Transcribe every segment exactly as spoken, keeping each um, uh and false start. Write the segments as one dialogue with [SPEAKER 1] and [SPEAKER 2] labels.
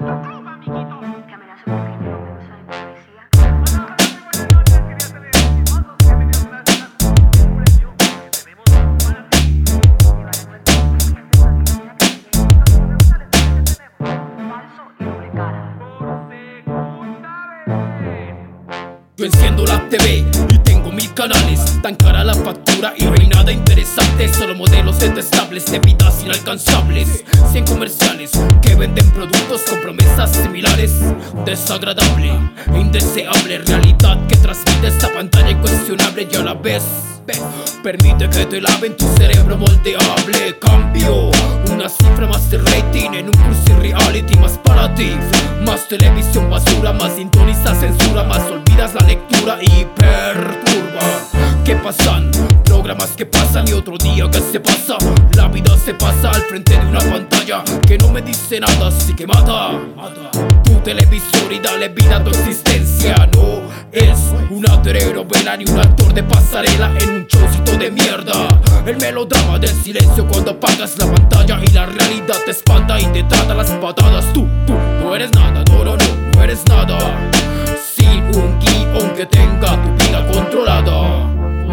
[SPEAKER 1] Yo enciendo la T V y tengo mil canales. Tan cara la factura y no hay nada interesante. Solo modelos detestables de vidas inalcanzables. Cien comerciales que venden productos con promesas similares. Desagradable e indeseable realidad que transmite esta pantalla incuestionable. Y a la vez permite que te laven tu cerebro moldeable. Cambio una cifra más de rating en un cursi reality más para ti. Más televisión basura, más sintoniza censura, más olvidas la lectura y perturba. ¿Qué pasan? Programas que pasan y otro día que se pasa. La vida se pasa al frente de una pantalla que no me dice nada, así que mata tu televisor y dale vida a tu existencia. No es una telenovela ni un actor de pasarela en un showcito de mierda. El melodrama del silencio cuando apagas la pantalla y la realidad te espanta y te trata las patadas. Tú, tú, no eres nada, no, no, no, no eres nada sin un guión que tenga tu vida controlada.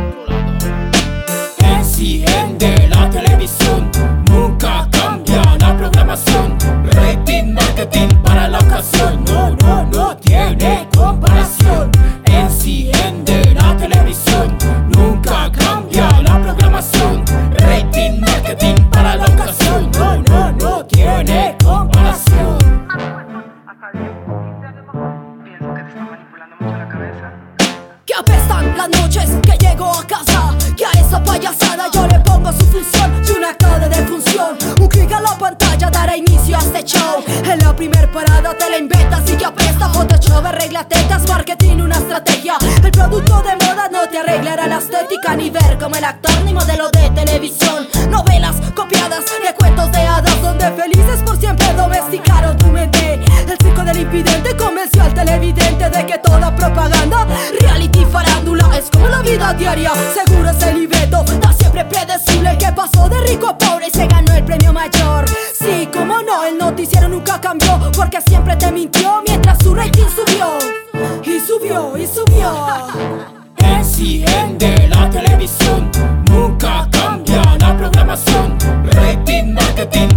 [SPEAKER 1] Enciende la televisión, nunca cambia la programación. Rating, marketing para la ocasión, no, no, no tiene comparación. Enciende la televisión, nunca cambia la programación. Rating, marketing para la ocasión, no, no, no tiene comparación.
[SPEAKER 2] Pienso que te está manipulando mucho la cabeza.
[SPEAKER 3] Que apestan las noches que llego a casa, que a esa payasada yo le pongo su función y un acto de defunción. Un clic a la pantalla dará inicio a este show. En la primer parada te la inventas y que apesta. Photoshop arregla tetas, marketing una estrategia. El producto de moda no te arreglará la estética, ni ver como el actor ni modelo de televisión. Novelas copiadas de cuentos de hadas donde felices por siempre domesticaron tu mente. El circo del invidente convenció al televidente de que toda propaganda, reality, farándula es como la vida diaria. Seguro es el libreto, da siempre predecible. Que pasó de rico a pobre y se ganó el premio mayor. Sí, como no, el noticiero nunca cambió, porque siempre te mintió mientras su rating subió. Y subió, y subió.
[SPEAKER 1] Enciende la televisión, nunca cambia la programación. Rating, marketing